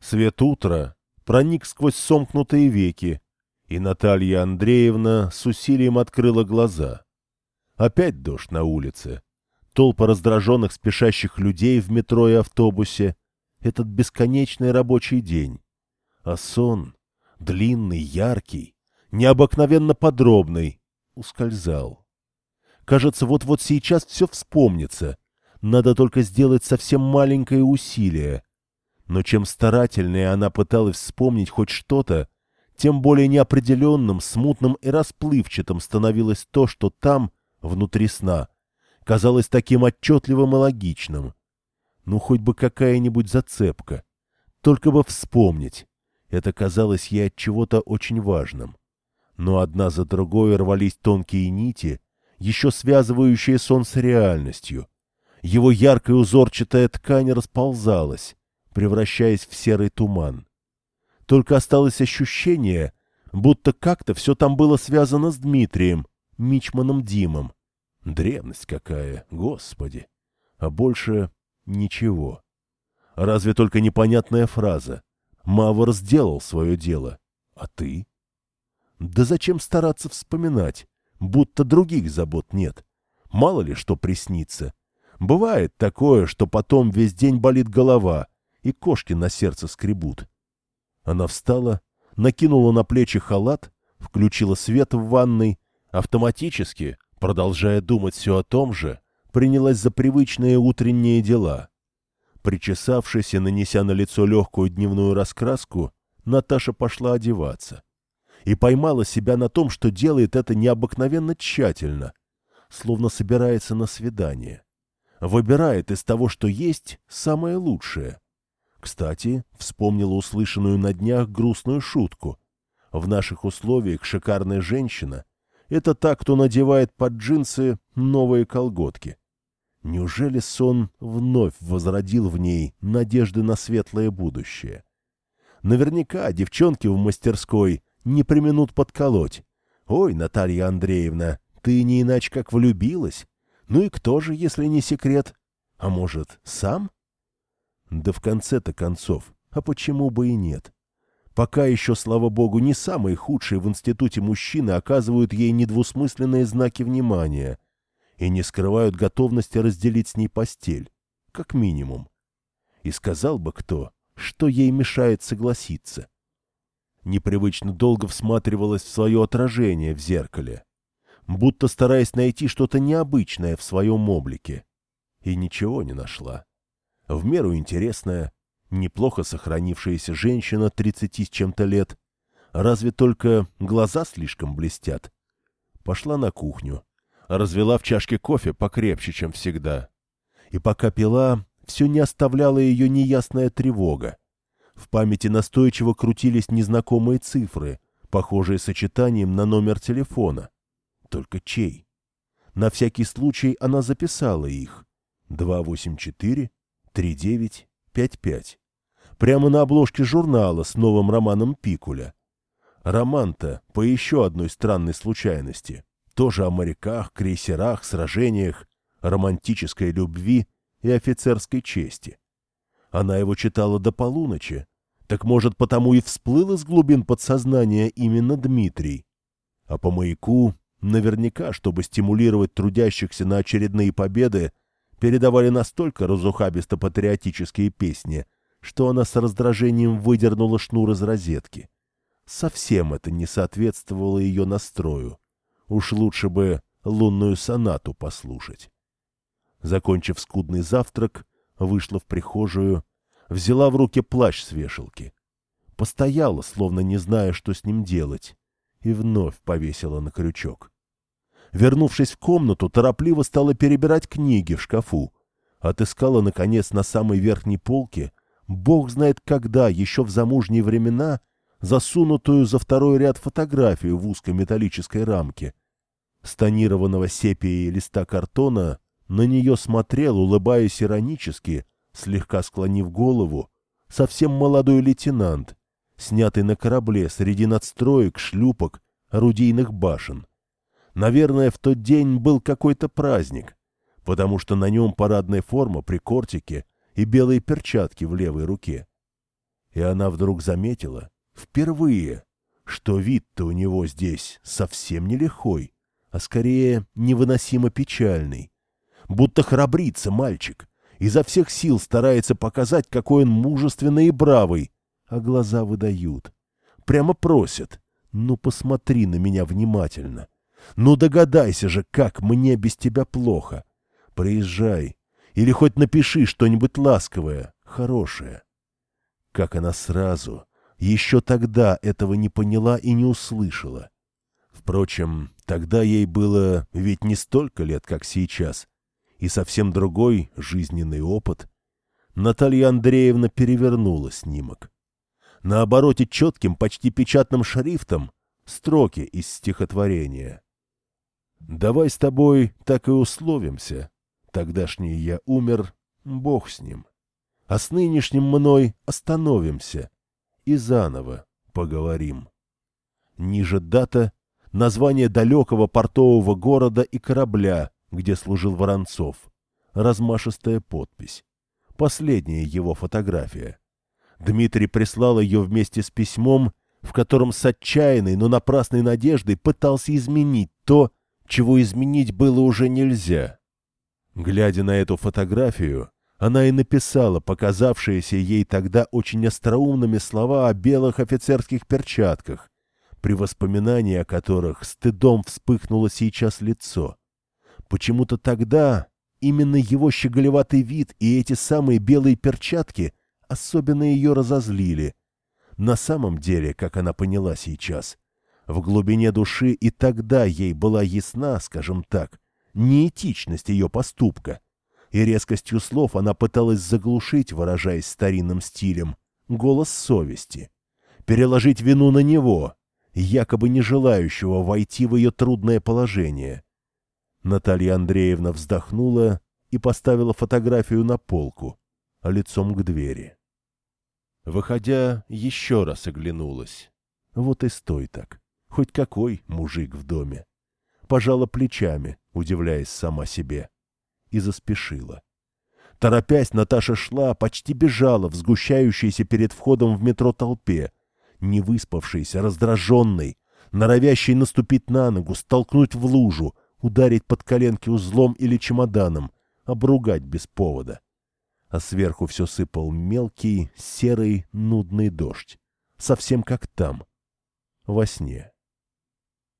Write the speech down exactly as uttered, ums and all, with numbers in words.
Свет утра проник сквозь сомкнутые веки, и Наталья Андреевна с усилием открыла глаза. Опять дождь на улице. Толпа раздраженных спешащих людей в метро и автобусе. Этот бесконечный рабочий день. А сон, длинный, яркий, необыкновенно подробный, ускользал. Кажется, вот-вот сейчас все вспомнится. Надо только сделать совсем маленькое усилие. Но чем старательнее она пыталась вспомнить хоть что-то, тем более неопределенным, смутным и расплывчатым становилось то, что там, внутри сна, казалось таким отчетливым и логичным. Ну, хоть бы какая-нибудь зацепка. Только бы вспомнить. Это казалось ей от чего-то очень важным. Но одна за другой рвались тонкие нити, еще связывающие сон с реальностью. Его яркая узорчатая ткань расползалась, превращаясь в серый туман. Только осталось ощущение, будто как-то все там было связано с Дмитрием, мичманом Димом. Древность какая, Господи! А больше ничего. Разве только непонятная фраза. Мавр сделал свое дело. А ты? Да зачем стараться вспоминать, будто других забот нет? Мало ли что приснится. Бывает такое, что потом весь день болит голова, и кошки на сердце скребут. Она встала, накинула на плечи халат, включила свет в ванной, автоматически, продолжая думать все о том же, принялась за привычные утренние дела. Причесавшись и нанеся на лицо легкую дневную раскраску, Наташа пошла одеваться. И поймала себя на том, что делает это необыкновенно тщательно, словно собирается на свидание. Выбирает из того, что есть, самое лучшее. Кстати, вспомнила услышанную на днях грустную шутку. В наших условиях шикарная женщина — это та, кто надевает под джинсы новые колготки. Неужели сон вновь возродил в ней надежды на светлое будущее? Наверняка девчонки в мастерской не преминут подколоть. «Ой, Наталья Андреевна, ты не иначе как влюбилась? Ну и кто же, если не секрет? А может, сам?» Да в конце-то концов, а почему бы и нет? Пока еще, слава богу, не самые худшие в институте мужчины оказывают ей недвусмысленные знаки внимания и не скрывают готовности разделить с ней постель, как минимум. И сказал бы кто, что ей мешает согласиться. Непривычно долго всматривалась в свое отражение в зеркале, будто стараясь найти что-то необычное в своем облике, и ничего не нашла. В меру интересная, неплохо сохранившаяся женщина тридцати с чем-то лет, разве только глаза слишком блестят. Пошла на кухню, развела в чашке кофе покрепче, чем всегда. И пока пила, все не оставляла ее неясная тревога. В памяти настойчиво крутились незнакомые цифры, похожие сочетанием на номер телефона. Только чей? На всякий случай она записала их. два восемь четыре три девять пять пять. Прямо на обложке журнала с новым романом Пикуля. Роман-то по еще одной странной случайности. Тоже о моряках, крейсерах, сражениях, романтической любви и офицерской чести. Она его читала до полуночи. Так, может, потому и всплыл из глубин подсознания именно Дмитрий. А по маяку, наверняка, чтобы стимулировать трудящихся на очередные победы, передавали настолько разухабисто-патриотические песни, что она с раздражением выдернула шнур из розетки. Совсем это не соответствовало ее настрою. Уж лучше бы лунную сонату послушать. Закончив скудный завтрак, вышла в прихожую, взяла в руки плащ с вешалки. Постояла, словно не зная, что с ним делать, и вновь повесила на крючок. Вернувшись в комнату, торопливо стала перебирать книги в шкафу. Отыскала, наконец, на самой верхней полке, бог знает когда, еще в замужние времена, засунутую за второй ряд фотографию в узкой металлической рамке. С тонированного сепией листа картона на нее смотрел, улыбаясь иронически, слегка склонив голову, совсем молодой лейтенант, снятый на корабле среди надстроек, шлюпок, орудийных башен. Наверное, в тот день был какой-то праздник, потому что на нем парадная форма при кортике и белые перчатки в левой руке. И она вдруг заметила, впервые, что вид-то у него здесь совсем не лихой, а скорее невыносимо печальный. Будто храбрится мальчик, изо всех сил старается показать, какой он мужественный и бравый, а глаза выдают. Прямо просят: ну посмотри на меня внимательно, ну догадайся же, как мне без тебя плохо. Приезжай, или хоть напиши что-нибудь ласковое, хорошее. Как она сразу, еще тогда этого не поняла и не услышала. Впрочем, тогда ей было ведь не столько лет, как сейчас, и совсем другой жизненный опыт. Наталья Андреевна перевернула снимок. На обороте четким, почти печатным шрифтом строки из стихотворения. «Давай с тобой так и условимся. Тогдашний я умер, Бог с ним. А с нынешним мной остановимся и заново поговорим». Ниже дата, название далекого портового города и корабля, где служил Воронцов, размашистая подпись. Последняя его фотография. Дмитрий прислал ее вместе с письмом, в котором с отчаянной, но напрасной надеждой пытался изменить то, чего изменить было уже нельзя. Глядя на эту фотографию, она и написала показавшиеся ей тогда очень остроумными слова о белых офицерских перчатках, при воспоминании о которых стыдом вспыхнуло сейчас лицо. Почему-то тогда именно его щеголеватый вид и эти самые белые перчатки особенно ее разозлили. На самом деле, как она поняла сейчас, в глубине души и тогда ей была ясна, скажем так, неэтичность ее поступка, и резкостью слов она пыталась заглушить, выражаясь старинным стилем, голос совести, переложить вину на него, якобы не желающего войти в ее трудное положение. Наталья Андреевна вздохнула и поставила фотографию на полку, лицом к двери. Выходя, еще раз оглянулась. Вот и стой так. Хоть какой мужик в доме. Пожала плечами, удивляясь сама себе. И заспешила. Торопясь, Наташа шла, почти бежала в сгущающейся перед входом в метро толпе, не выспавшейся, раздраженной, норовящей наступить на ногу, столкнуть в лужу, ударить под коленки узлом или чемоданом, обругать без повода. А сверху все сыпал мелкий, серый, нудный дождь. Совсем как там, во сне.